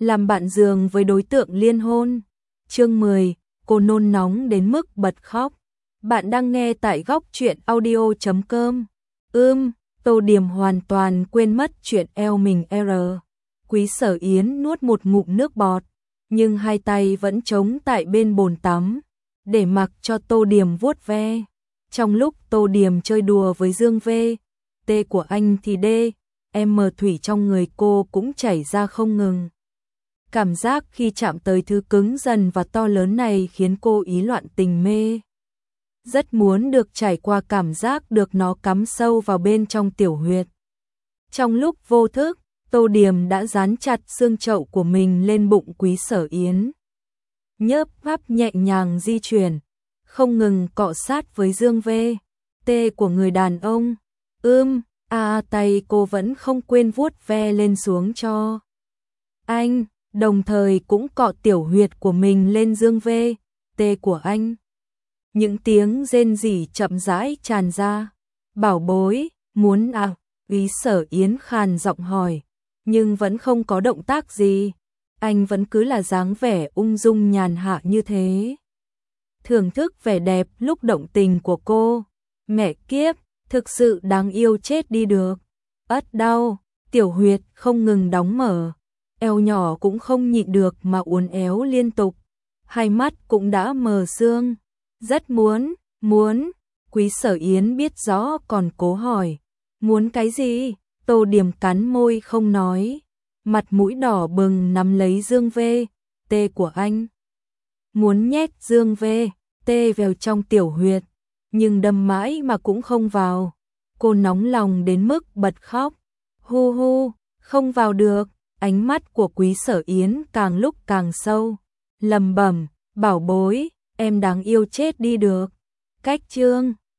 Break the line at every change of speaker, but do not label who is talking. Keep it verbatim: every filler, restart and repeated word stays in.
làm bạn giường với đối tượng liên hôn. Chương mười, cô nôn nóng đến mức bật khóc. Bạn đang nghe tại góc truyện audio chấm com. Ưm, Tô Điểm hoàn toàn quên mất chuyện eo mình R. Quý Sở Yến nuốt một ngụm nước bọt, nhưng hai tay vẫn trống tại bên bồn tắm, để mặc cho Tô Điểm vuốt ve. Trong lúc Tô Điểm chơi đùa với Dương V, T của anh thì D, M thủy trong người cô cũng chảy ra không ngừng. Cảm giác khi chạm tới thứ cứng dần và to lớn này khiến cô ý loạn tình mê. Rất muốn được trải qua cảm giác được nó cắm sâu vào bên trong tiểu huyệt. Trong lúc vô thức, Tô Điểm đã dán chặt xương chậu của mình lên bụng Quý Sở Yến. Nhớp pháp nhẹ nhàng di chuyển, không ngừng cọ sát với Dương V, T của người đàn ông. Ưm, a à, tay cô vẫn không quên vuốt ve lên xuống cho anh, đồng thời cũng cọ tiểu huyệt của mình lên Dương V, T của anh. Những tiếng rên rỉ chậm rãi tràn ra. Bảo bối, muốn à? Quý Sở Yến khàn giọng hỏi, nhưng vẫn không có động tác gì. Anh vẫn cứ là dáng vẻ ung dung nhàn hạ như thế. Thưởng thức vẻ đẹp lúc động tình của cô. Mẹ kiếp, thực sự đáng yêu chết đi được. Ất đau, tiểu huyệt không ngừng đóng mở. Eo nhỏ cũng không nhịn được mà uốn éo liên tục. Hai mắt cũng đã mờ sương. Rất muốn, muốn. Quý Sở Yến biết rõ còn cố hỏi. Muốn cái gì? Tô Điểm cắn môi không nói. Mặt mũi đỏ bừng nắm lấy Dương V, T của anh. Muốn nhét Dương V, T vào trong tiểu huyệt, nhưng đâm mãi mà cũng không vào. Cô nóng lòng đến mức bật khóc. Hu hu, không vào được. Ánh mắt của Quý Sở Yến càng lúc càng sâu. Lầm bẩm, bảo bối, em đáng yêu chết đi được. Cách chương